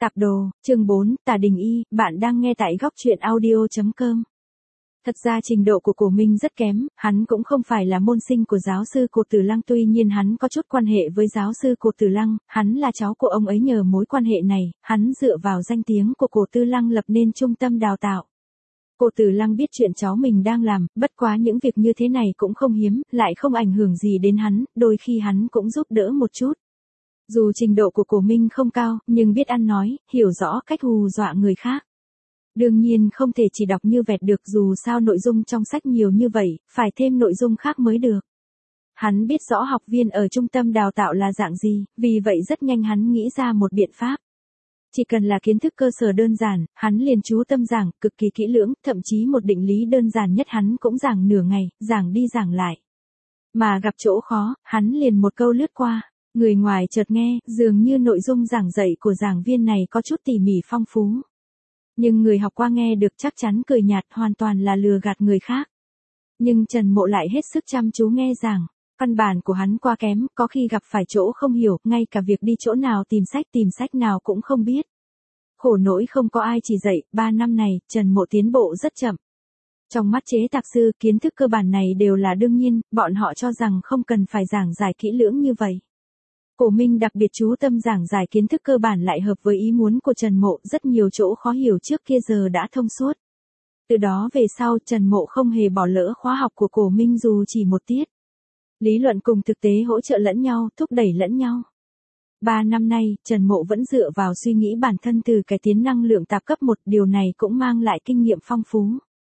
Tạp đồ, chương 4, Tả Đình Y, bạn đang nghe tại góc truyện audio.com. Thật ra trình độ của Cổ Minh rất kém, hắn cũng không phải là môn sinh của giáo sư Cổ Tử Lăng, tuy nhiên hắn có chút quan hệ với giáo sư Cổ Tử Lăng, hắn là cháu của ông ấy, nhờ mối quan hệ này, hắn dựa vào danh tiếng của Cổ Tử Lăng lập nên trung tâm đào tạo. Cổ Tử Lăng biết chuyện cháu mình đang làm, bất quá những việc như thế này cũng không hiếm, lại không ảnh hưởng gì đến hắn, đôi khi hắn cũng giúp đỡ một chút. Dù trình độ của Cổ Minh không cao, nhưng biết ăn nói, hiểu rõ cách hù dọa người khác. Đương nhiên không thể chỉ đọc như vẹt được, dù sao nội dung trong sách nhiều như vậy, phải thêm nội dung khác mới được. Hắn biết rõ học viên ở trung tâm đào tạo là dạng gì, vì vậy rất nhanh hắn nghĩ ra một biện pháp. Chỉ cần là kiến thức cơ sở đơn giản, hắn liền chú tâm giảng, cực kỳ kỹ lưỡng, thậm chí một định lý đơn giản nhất hắn cũng giảng nửa ngày, giảng đi giảng lại. Mà gặp chỗ khó, hắn liền một câu lướt qua. Người ngoài chợt nghe, dường như nội dung giảng dạy của giảng viên này có chút tỉ mỉ phong phú. Nhưng người học qua nghe được chắc chắn cười nhạt, hoàn toàn là lừa gạt người khác. Nhưng Trần Mộ lại hết sức chăm chú nghe giảng. Căn bản của hắn quá kém, có khi gặp phải chỗ không hiểu, ngay cả việc đi chỗ nào tìm sách nào cũng không biết. Khổ nỗi không có ai chỉ dạy, 3 năm này, Trần Mộ tiến bộ rất chậm. Trong mắt chế tạp sư, kiến thức cơ bản này đều là đương nhiên, bọn họ cho rằng không cần phải giảng giải kỹ lưỡng như vậy. Cổ Minh đặc biệt chú tâm giảng giải kiến thức cơ bản lại hợp với ý muốn của Trần Mộ, rất nhiều chỗ khó hiểu trước kia giờ đã thông suốt. Từ đó về sau, Trần Mộ không hề bỏ lỡ khóa học của Cổ Minh dù chỉ một tiết. Lý luận cùng thực tế hỗ trợ lẫn nhau, thúc đẩy lẫn nhau. 3 năm nay, Trần Mộ vẫn dựa vào suy nghĩ bản thân từ cải tiến năng lượng tạp cấp 1, điều này cũng mang lại kinh nghiệm phong phú.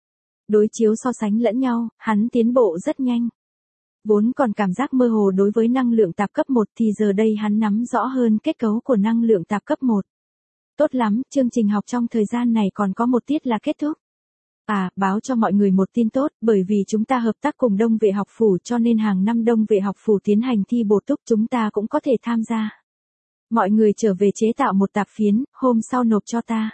Đối chiếu so sánh lẫn nhau, hắn tiến bộ rất nhanh. Vốn còn cảm giác mơ hồ đối với năng lượng tạp cấp 1 thì giờ đây hắn nắm rõ hơn kết cấu của năng lượng tạp cấp 1. Tốt lắm, chương trình học trong thời gian này còn có một tiết là kết thúc. Báo cho mọi người một tin tốt, bởi vì chúng ta hợp tác cùng Đông Vệ học phủ cho nên hàng năm Đông Vệ học phủ tiến hành thi bổ túc, chúng ta cũng có thể tham gia. Mọi người trở về chế tạo một tạp phiến, hôm sau nộp cho ta.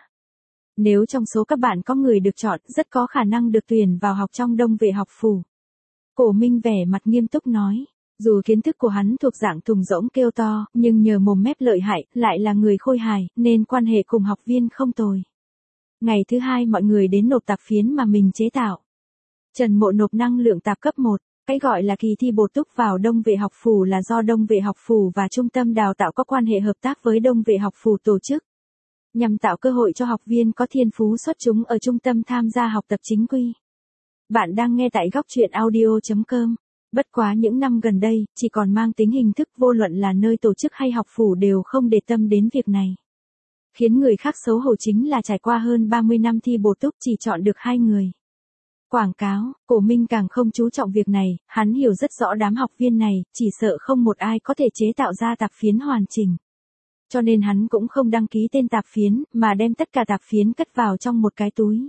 Nếu trong số các bạn có người được chọn, rất có khả năng được tuyển vào học trong Đông Vệ học phủ. Cổ Minh vẻ mặt nghiêm túc nói, dù kiến thức của hắn thuộc dạng thùng rỗng kêu to, nhưng nhờ mồm mép lợi hại, lại là người khôi hài, nên quan hệ cùng học viên không tồi. Ngày thứ 2 mọi người đến nộp tạp phiến mà mình chế tạo. Trần Mộ nộp năng lượng tạp cấp 1, cái gọi là kỳ thi bổ túc vào Đông Vệ học phủ là do Đông Vệ học phủ và trung tâm đào tạo có quan hệ hợp tác với Đông Vệ học phủ tổ chức. Nhằm tạo cơ hội cho học viên có thiên phú xuất chúng ở trung tâm tham gia học tập chính quy. Bạn đang nghe tại góc truyện audio.com. Bất quá những năm gần đây, chỉ còn mang tính hình thức, vô luận là nơi tổ chức hay học phủ đều không để tâm đến việc này. Khiến người khác xấu hổ chính là trải qua hơn 30 năm thi bổ túc chỉ chọn được 2 người. Quảng cáo, Cổ Minh càng không chú trọng việc này, hắn hiểu rất rõ đám học viên này, chỉ sợ không một ai có thể chế tạo ra tạp phiến hoàn chỉnh. Cho nên hắn cũng không đăng ký tên tạp phiến, mà đem tất cả tạp phiến cất vào trong một cái túi.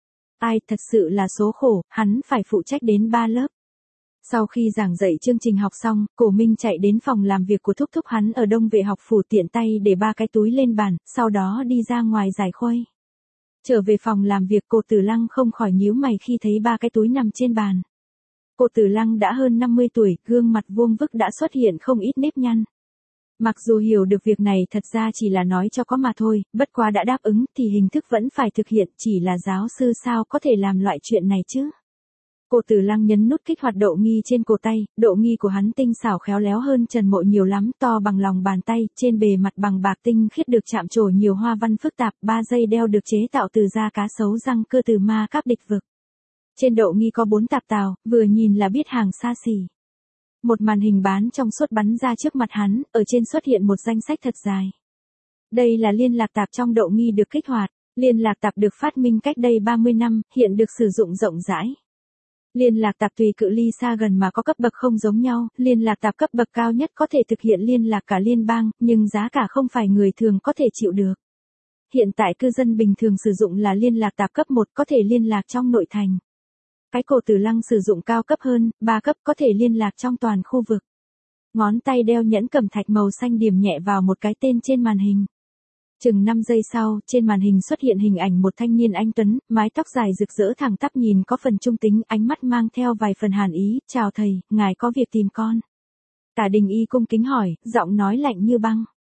Thật sự là số khổ, hắn phải phụ trách đến 3 lớp. Sau khi giảng dạy chương trình học xong, Cổ Minh chạy đến phòng làm việc của thúc thúc hắn ở Đông Vệ học phủ, tiện tay để 3 cái túi lên bàn, sau đó đi ra ngoài giải khuây. Trở về phòng làm việc, Cổ Tử Lăng không khỏi nhíu mày khi thấy 3 cái túi nằm trên bàn. Cổ Tử Lăng đã hơn 50 tuổi, gương mặt vuông vức đã xuất hiện không ít nếp nhăn. Mặc dù hiểu được việc này thật ra chỉ là nói cho có mà thôi, bất quá đã đáp ứng thì hình thức vẫn phải thực hiện, chỉ là giáo sư sao có thể làm loại chuyện này chứ. Cổ Tử Lăng nhấn nút kích hoạt độ nghi trên cổ tay, độ nghi của hắn tinh xảo khéo léo hơn Trần Mộ nhiều lắm, to bằng lòng bàn tay, trên bề mặt bằng bạc tinh khiết được chạm trổ nhiều hoa văn phức tạp, 3 dây đeo được chế tạo từ da cá sấu răng cưa từ ma cáp địch vực. Trên độ nghi có 4 tạp tàu, vừa nhìn là biết hàng xa xỉ. Một màn hình bán trong suốt bắn ra trước mặt hắn, ở trên xuất hiện một danh sách thật dài. Đây là liên lạc tạp trong độ nghi được kích hoạt. Liên lạc tạp được phát minh cách đây 30 năm, hiện được sử dụng rộng rãi. Liên lạc tạp tùy cự ly xa gần mà có cấp bậc không giống nhau, liên lạc tạp cấp bậc cao nhất có thể thực hiện liên lạc cả liên bang, nhưng giá cả không phải người thường có thể chịu được. Hiện tại cư dân bình thường sử dụng là liên lạc tạp cấp 1, có thể liên lạc trong nội thành. Cái Cổ Tử Lăng sử dụng cao cấp hơn, 3 cấp, có thể liên lạc trong toàn khu vực. Ngón tay đeo nhẫn cẩm thạch màu xanh điểm nhẹ vào một cái tên trên màn hình. Chừng 5 giây sau, trên màn hình xuất hiện hình ảnh một thanh niên anh tuấn, mái tóc dài rực rỡ thẳng tắp, nhìn có phần trung tính, ánh mắt mang theo vài phần hàn ý. Chào thầy, ngài có việc tìm con. Tả Đình Y cung kính hỏi, giọng nói lạnh như băng.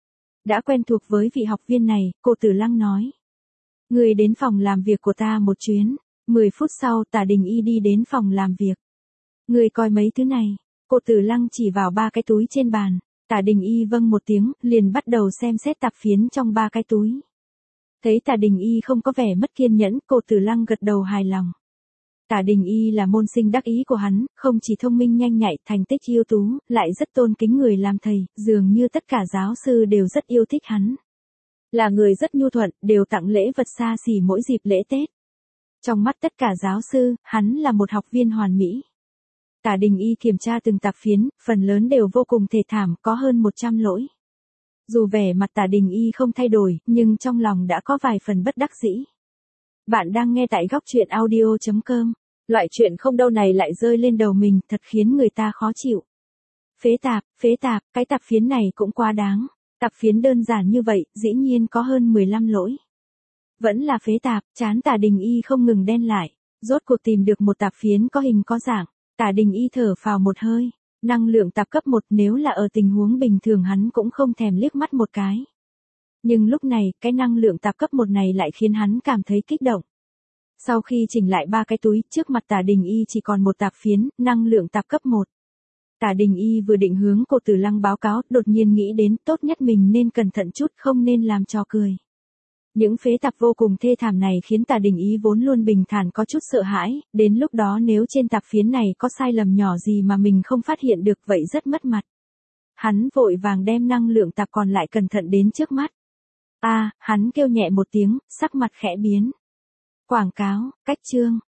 Đã quen thuộc với vị học viên này, cô Tử Lăng nói. Người đến phòng làm việc của ta một chuyến. 10 phút sau Tả Đình Y đi đến phòng làm việc. Người coi mấy thứ này. Cô Tử Lăng chỉ vào 3 cái túi trên bàn. Tả Đình Y vâng một tiếng, liền bắt đầu xem xét tạp phiến trong 3 cái túi. Thấy Tả Đình Y không có vẻ mất kiên nhẫn, cô Tử Lăng gật đầu hài lòng. Tả Đình Y là môn sinh đắc ý của hắn, không chỉ thông minh nhanh nhạy, thành tích ưu tú, lại rất tôn kính người làm thầy, dường như tất cả giáo sư đều rất yêu thích hắn. Là người rất nhu thuận, đều tặng lễ vật xa xỉ mỗi dịp lễ Tết. Trong mắt tất cả giáo sư, hắn là một học viên hoàn mỹ. Tả Đình Y kiểm tra từng tạp phiến, phần lớn đều vô cùng thê thảm, có hơn 100 lỗi. Dù vẻ mặt Tả Đình Y không thay đổi, nhưng trong lòng đã có vài phần bất đắc dĩ. Bạn đang nghe tại góc truyện audio.com. Loại chuyện không đâu này lại rơi lên đầu mình, thật khiến người ta khó chịu. Phế tạp, cái tạp phiến này cũng quá đáng. Tạp phiến đơn giản như vậy, dĩ nhiên có hơn 15 lỗi. Vẫn là phế tạp, trán Tả Đình Y không ngừng đen lại. Rốt cuộc tìm được một tạp phiến có hình có dạng. Tả Đình Y thở phào một hơi. Năng lượng tạp cấp 1 nếu là ở tình huống bình thường hắn cũng không thèm liếc mắt một cái. Nhưng lúc này, cái năng lượng tạp cấp 1 này lại khiến hắn cảm thấy kích động. Sau khi chỉnh lại 3 cái túi, trước mặt Tả Đình Y chỉ còn một tạp phiến, năng lượng tạp cấp 1. Tả Đình Y vừa định hướng cô Tử Lăng báo cáo, đột nhiên nghĩ đến tốt nhất mình nên cẩn thận chút, không nên làm trò cười. Những phế tạp vô cùng thê thảm này khiến Tả Đình Y vốn luôn bình thản có chút sợ hãi, đến lúc đó nếu trên tạp phiến này có sai lầm nhỏ gì mà mình không phát hiện được vậy rất mất mặt. Hắn vội vàng đem năng lượng tạp còn lại cẩn thận đến trước mắt. Hắn kêu nhẹ một tiếng, sắc mặt khẽ biến. Quảng cáo, cách chương.